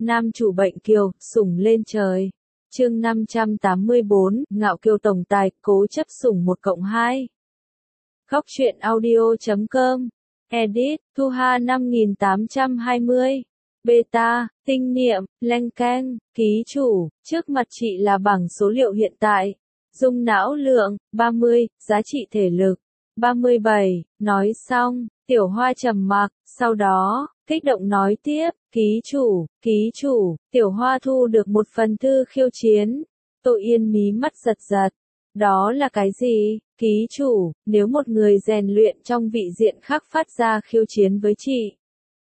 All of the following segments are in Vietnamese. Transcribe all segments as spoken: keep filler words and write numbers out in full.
nam chủ bệnh kiều, sủng lên trời. Chương năm trăm tám mươi bốn, ngạo kiều tổng tài, cố chấp sủng một cộng hai. Góc truyện audio chấm com. Edit, Thu Hà năm nghìn tám trăm hai mươi. Beta, tinh niệm, leng keng, ký chủ, trước mặt chị là bảng số liệu hiện tại. Dung não lượng, ba mươi, giá trị thể lực, ba mươi bảy, nói xong, Tiểu Hoa trầm mặc, sau đó, kích động nói tiếp, ký chủ, ký chủ, Tiểu Hoa thu được một phần thư khiêu chiến. Tô Yên mí mắt giật giật. Đó là cái gì? Ký chủ, nếu một người rèn luyện trong vị diện khác phát ra khiêu chiến với chị,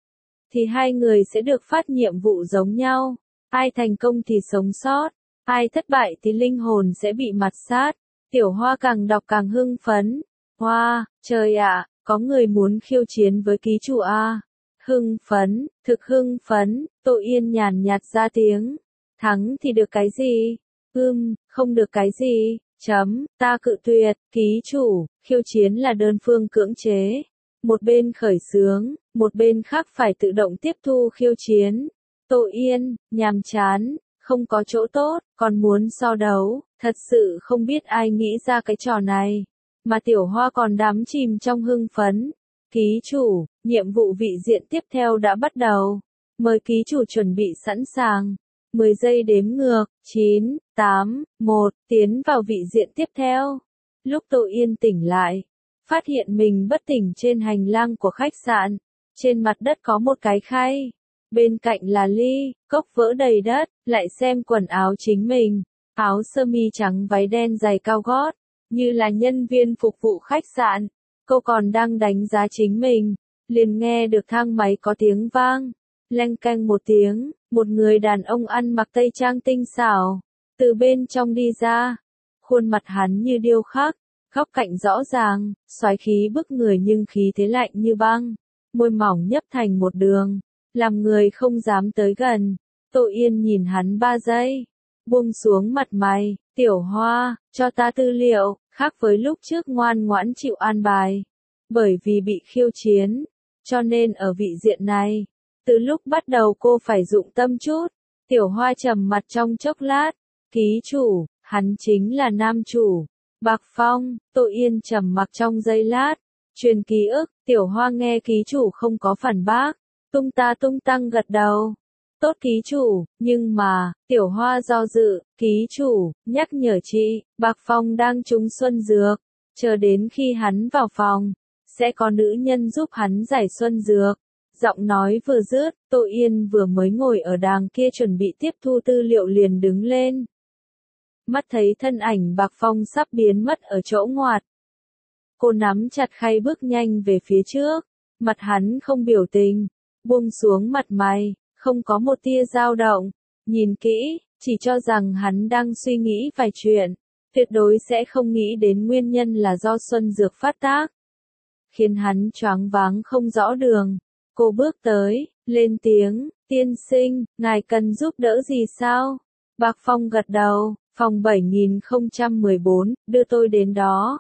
thì hai người sẽ được phát nhiệm vụ giống nhau. Ai thành công thì sống sót, ai thất bại thì linh hồn sẽ bị mạt sát. Tiểu Hoa càng đọc càng hưng phấn. Hoa, trời ạ, có người muốn khiêu chiến với ký chủ a. Hưng phấn, thực hưng phấn, Tô Yên nhàn nhạt ra tiếng. Thắng thì được cái gì? Ưm, không được cái gì. Chấm, ta cự tuyệt, ký chủ, khiêu chiến là đơn phương cưỡng chế. Một bên khởi xướng, một bên khác phải tự động tiếp thu khiêu chiến. Tô Yên, nhàm chán, không có chỗ tốt, còn muốn so đấu, thật sự không biết ai nghĩ ra cái trò này. Mà Tiểu Hoa còn đắm chìm trong hưng phấn. Ký chủ, nhiệm vụ vị diện tiếp theo đã bắt đầu. Mời ký chủ chuẩn bị sẵn sàng. mười giây đếm ngược, chín, tám, một, tiến vào vị diện tiếp theo. Lúc Tô Yên tỉnh lại, phát hiện mình bất tỉnh trên hành lang của khách sạn. Trên mặt đất có một cái khay. Bên cạnh là ly, cốc vỡ đầy đất, lại xem quần áo chính mình. Áo sơ mi trắng váy đen giày cao gót, như là nhân viên phục vụ khách sạn. Cô còn đang đánh giá chính mình, liền nghe được thang máy có tiếng vang. Leng keng một tiếng, một người đàn ông ăn mặc tây trang tinh xảo, từ bên trong đi ra. Khuôn mặt hắn như điêu khắc, góc cạnh rõ ràng, soái khí bức người nhưng khí thế lạnh như băng. Môi mỏng nhấp thành một đường, làm người không dám tới gần. Tô Yên nhìn hắn ba giây, buông xuống mặt mày. Tiểu Hoa, cho ta tư liệu, khác với lúc trước ngoan ngoãn chịu an bài. Bởi vì bị khiêu chiến, cho nên ở vị diện này, từ lúc bắt đầu cô phải dụng tâm chút. Tiểu Hoa trầm mặt trong chốc lát. Ký chủ, hắn chính là nam chủ, Bạc Phong. Tô Yên trầm mặc trong giây lát. Truyền ký ức, Tiểu Hoa nghe ký chủ không có phản bác, tung ta tung tăng gật đầu. Tốt ký chủ, nhưng mà, Tiểu Hoa do dự, ký chủ, nhắc nhở chị, Bạc Phong đang trúng xuân dược, chờ đến khi hắn vào phòng, sẽ có nữ nhân giúp hắn giải xuân dược. Giọng nói vừa dứt, Tô Yên vừa mới ngồi ở đàng kia chuẩn bị tiếp thu tư liệu liền đứng lên. Mắt thấy thân ảnh Bạc Phong sắp biến mất ở chỗ ngoặt. Cô nắm chặt khay bước nhanh về phía trước, mặt hắn không biểu tình, buông xuống mặt mày, không có một tia dao động. Nhìn kỹ, chỉ cho rằng hắn đang suy nghĩ vài chuyện, tuyệt đối sẽ không nghĩ đến nguyên nhân là do xuân dược phát tác, khiến hắn choáng váng không rõ đường. Cô bước tới, lên tiếng, tiên sinh, ngài cần giúp đỡ gì sao? Bạc Phong gật đầu, phòng bảy nghìn không trăm mười bốn, đưa tôi đến đó.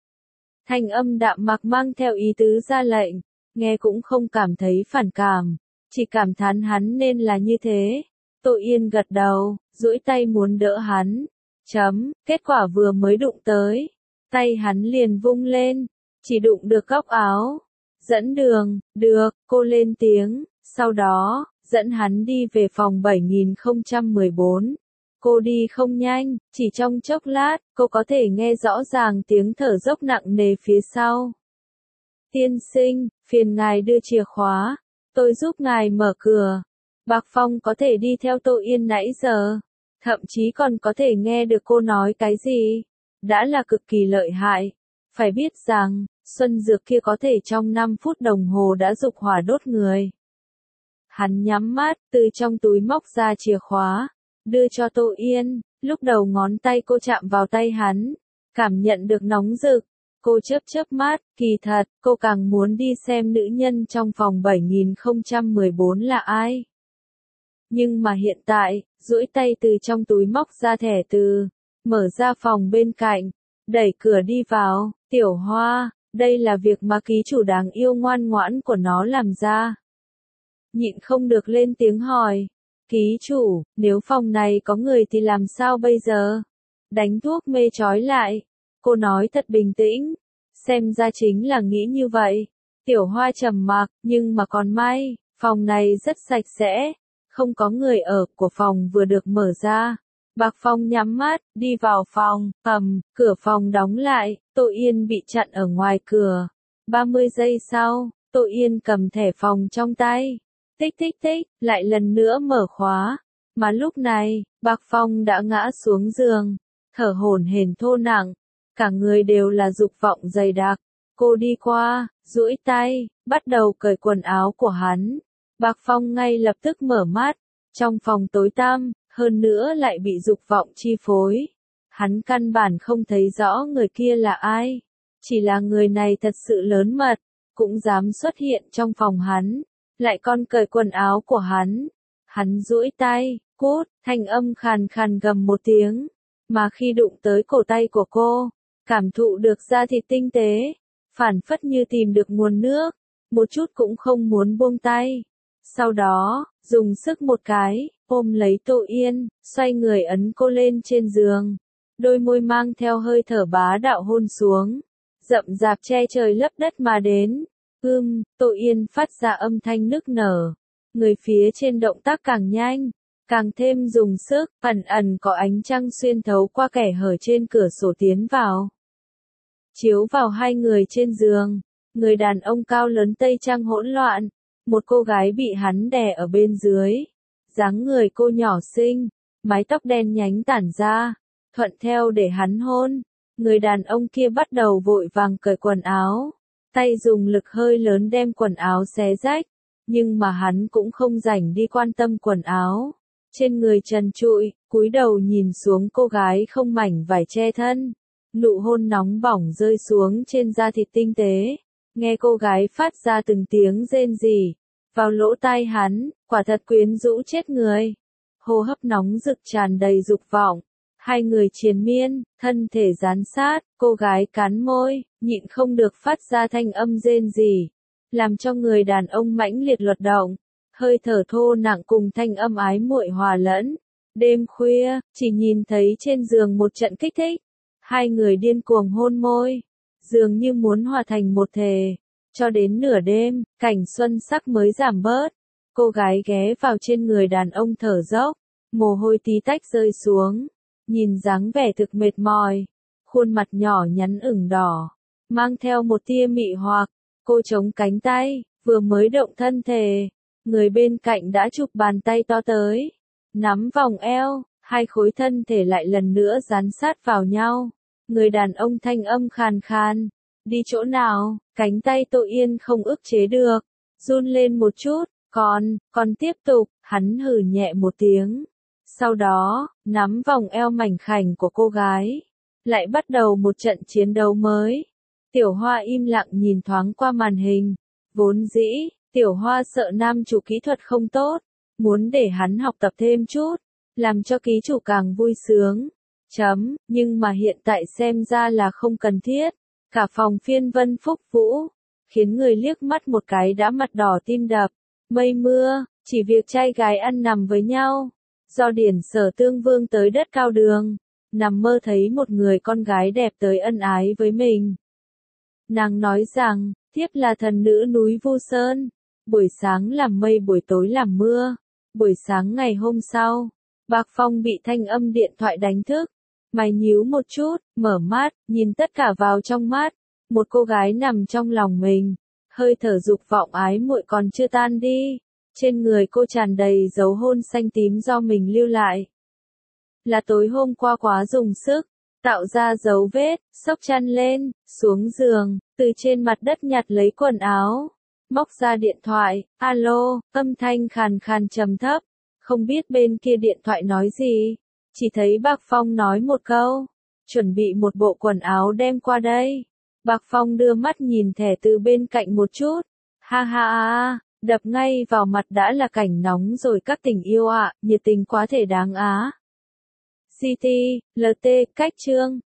Thanh âm đạm mạc mang theo ý tứ ra lệnh, nghe cũng không cảm thấy phản cảm, chỉ cảm thán hắn nên là như thế. Tô Yên gật đầu, duỗi tay muốn đỡ hắn. Chấm, kết quả vừa mới đụng tới, tay hắn liền vung lên, chỉ đụng được góc áo. Dẫn đường, được, cô lên tiếng, sau đó, dẫn hắn đi về phòng bảy nghìn không trăm mười bốn. Cô đi không nhanh, chỉ trong chốc lát, cô có thể nghe rõ ràng tiếng thở dốc nặng nề phía sau. Tiên sinh, phiền ngài đưa chìa khóa, tôi giúp ngài mở cửa. Bạc Phong có thể đi theo Tô Yên nãy giờ, thậm chí còn có thể nghe được cô nói cái gì, đã là cực kỳ lợi hại. Phải biết rằng, xuân dược kia có thể trong năm phút đồng hồ đã dục hỏa đốt người. Hắn nhắm mắt, từ trong túi móc ra chìa khóa, đưa cho Tô Yên. Lúc đầu ngón tay cô chạm vào tay hắn, cảm nhận được nóng rực. Cô chớp chớp mắt, kỳ thật, cô càng muốn đi xem nữ nhân trong phòng bảy nghìn không trăm mười bốn là ai. Nhưng mà hiện tại, duỗi tay từ trong túi móc ra thẻ từ, mở ra phòng bên cạnh, đẩy cửa đi vào. Tiểu Hoa, đây là việc mà ký chủ đáng yêu ngoan ngoãn của nó làm ra. Nhịn không được lên tiếng hỏi. Ký chủ, nếu phòng này có người thì làm sao bây giờ? Đánh thuốc mê trói lại. Cô nói thật bình tĩnh. Xem ra chính là nghĩ như vậy. Tiểu Hoa trầm mặc, nhưng mà còn may, phòng này rất sạch sẽ. Không có người ở, của phòng vừa được mở ra. Bạc Phong nhắm mắt, đi vào phòng, cầm, cửa phòng đóng lại, Tô Yên bị chặn ở ngoài cửa. ba mươi giây sau, Tô Yên cầm thẻ phòng trong tay. Tích tích tích, lại lần nữa mở khóa. Mà lúc này, Bạc Phong đã ngã xuống giường, thở hổn hển thô nặng. Cả người đều là dục vọng dày đặc. Cô đi qua, duỗi tay, bắt đầu cởi quần áo của hắn. Bạc Phong ngay lập tức mở mắt. Trong phòng tối tăm, hơn nữa lại bị dục vọng chi phối. Hắn căn bản không thấy rõ người kia là ai. Chỉ là người này thật sự lớn mật, cũng dám xuất hiện trong phòng hắn. Lại còn cởi quần áo của hắn. Hắn duỗi tay, cút, thanh âm khàn khàn gầm một tiếng. Mà khi đụng tới cổ tay của cô, cảm thụ được da thịt tinh tế, phản phất như tìm được nguồn nước, một chút cũng không muốn buông tay. Sau đó, dùng sức một cái, ôm lấy Tô Yên, xoay người ấn cô lên trên giường. Đôi môi mang theo hơi thở bá đạo hôn xuống. Rậm rạp che trời lấp đất mà đến. Ưm, Tô Yên phát ra âm thanh nức nở. Người phía trên động tác càng nhanh, càng thêm dùng sức, ẩn ẩn có ánh trăng xuyên thấu qua kẻ hở trên cửa sổ tiến vào. Chiếu vào hai người trên giường, người đàn ông cao lớn tây trang hỗn loạn, một cô gái bị hắn đè ở bên dưới. Dáng người cô nhỏ xinh, mái tóc đen nhánh tản ra, thuận theo để hắn hôn. Người đàn ông kia bắt đầu vội vàng cởi quần áo, tay dùng lực hơi lớn đem quần áo xé rách, nhưng mà hắn cũng không rảnh đi quan tâm quần áo. Trên người trần trụi, cúi đầu nhìn xuống cô gái không mảnh vải che thân. Nụ hôn nóng bỏng rơi xuống trên da thịt tinh tế. Nghe cô gái phát ra từng tiếng rên rỉ vào lỗ tai hắn, quả thật quyến rũ chết người. Hô hấp nóng rực tràn đầy dục vọng. Hai người triền miên, thân thể dán sát, cô gái cắn môi, nhịn không được phát ra thanh âm rên rỉ, làm cho người đàn ông mãnh liệt luật động. Hơi thở thô nặng cùng thanh âm ái muội hòa lẫn. Đêm khuya, chỉ nhìn thấy trên giường một trận kích thích. Hai người điên cuồng hôn môi, dường như muốn hòa thành một thể. Cho đến nửa đêm, cảnh xuân sắc mới giảm bớt. Cô gái ghé vào trên người đàn ông thở dốc, mồ hôi tí tách rơi xuống. Nhìn dáng vẻ thực mệt mỏi, khuôn mặt nhỏ nhắn ửng đỏ, mang theo một tia mị hoặc. Cô chống cánh tay, vừa mới động thân thể, người bên cạnh đã chụp bàn tay to tới, nắm vòng eo, hai khối thân thể lại lần nữa dán sát vào nhau. Người đàn ông thanh âm khàn khàn, đi chỗ nào? Cánh tay Tô Yên không ức chế được, run lên một chút, còn, còn tiếp tục, hắn hừ nhẹ một tiếng. Sau đó, nắm vòng eo mảnh khảnh của cô gái, lại bắt đầu một trận chiến đấu mới. Tiểu Hoa im lặng nhìn thoáng qua màn hình. Vốn dĩ, Tiểu Hoa sợ nam chủ kỹ thuật không tốt, muốn để hắn học tập thêm chút, làm cho ký chủ càng vui sướng. Chấm, nhưng mà hiện tại xem ra là không cần thiết. Cả phòng phiên vân phúc vũ, khiến người liếc mắt một cái đã mặt đỏ tim đập. Mây mưa, chỉ việc trai gái ăn nằm với nhau. Do điển sở tương vương tới đất cao đường, nằm mơ thấy một người con gái đẹp tới ân ái với mình. Nàng nói rằng, thiếp là thần nữ núi Vu Sơn. Buổi sáng làm mây buổi tối làm mưa. Buổi sáng ngày hôm sau, Bạc Phong bị thanh âm điện thoại đánh thức. Mày nhíu một chút, mở mắt, nhìn tất cả vào trong mắt. Một cô gái nằm trong lòng mình. Hơi thở dục vọng ái muội còn chưa tan đi. Trên người cô tràn đầy dấu hôn xanh tím do mình lưu lại. Là tối hôm qua quá dùng sức, tạo ra dấu vết, xốc chăn lên, xuống giường, từ trên mặt đất nhặt lấy quần áo. Móc ra điện thoại, alo, âm thanh khàn khàn trầm thấp. Không biết bên kia điện thoại nói gì. Chỉ thấy Bạc Phong nói một câu, chuẩn bị một bộ quần áo đem qua đây. Bạc Phong đưa mắt nhìn thẻ từ bên cạnh một chút. Ha ha ha, đập ngay vào mặt đã là cảnh nóng rồi các tình yêu ạ, à, nhiệt tình quá thể đáng á. xê tê, lờ tê, cách chương.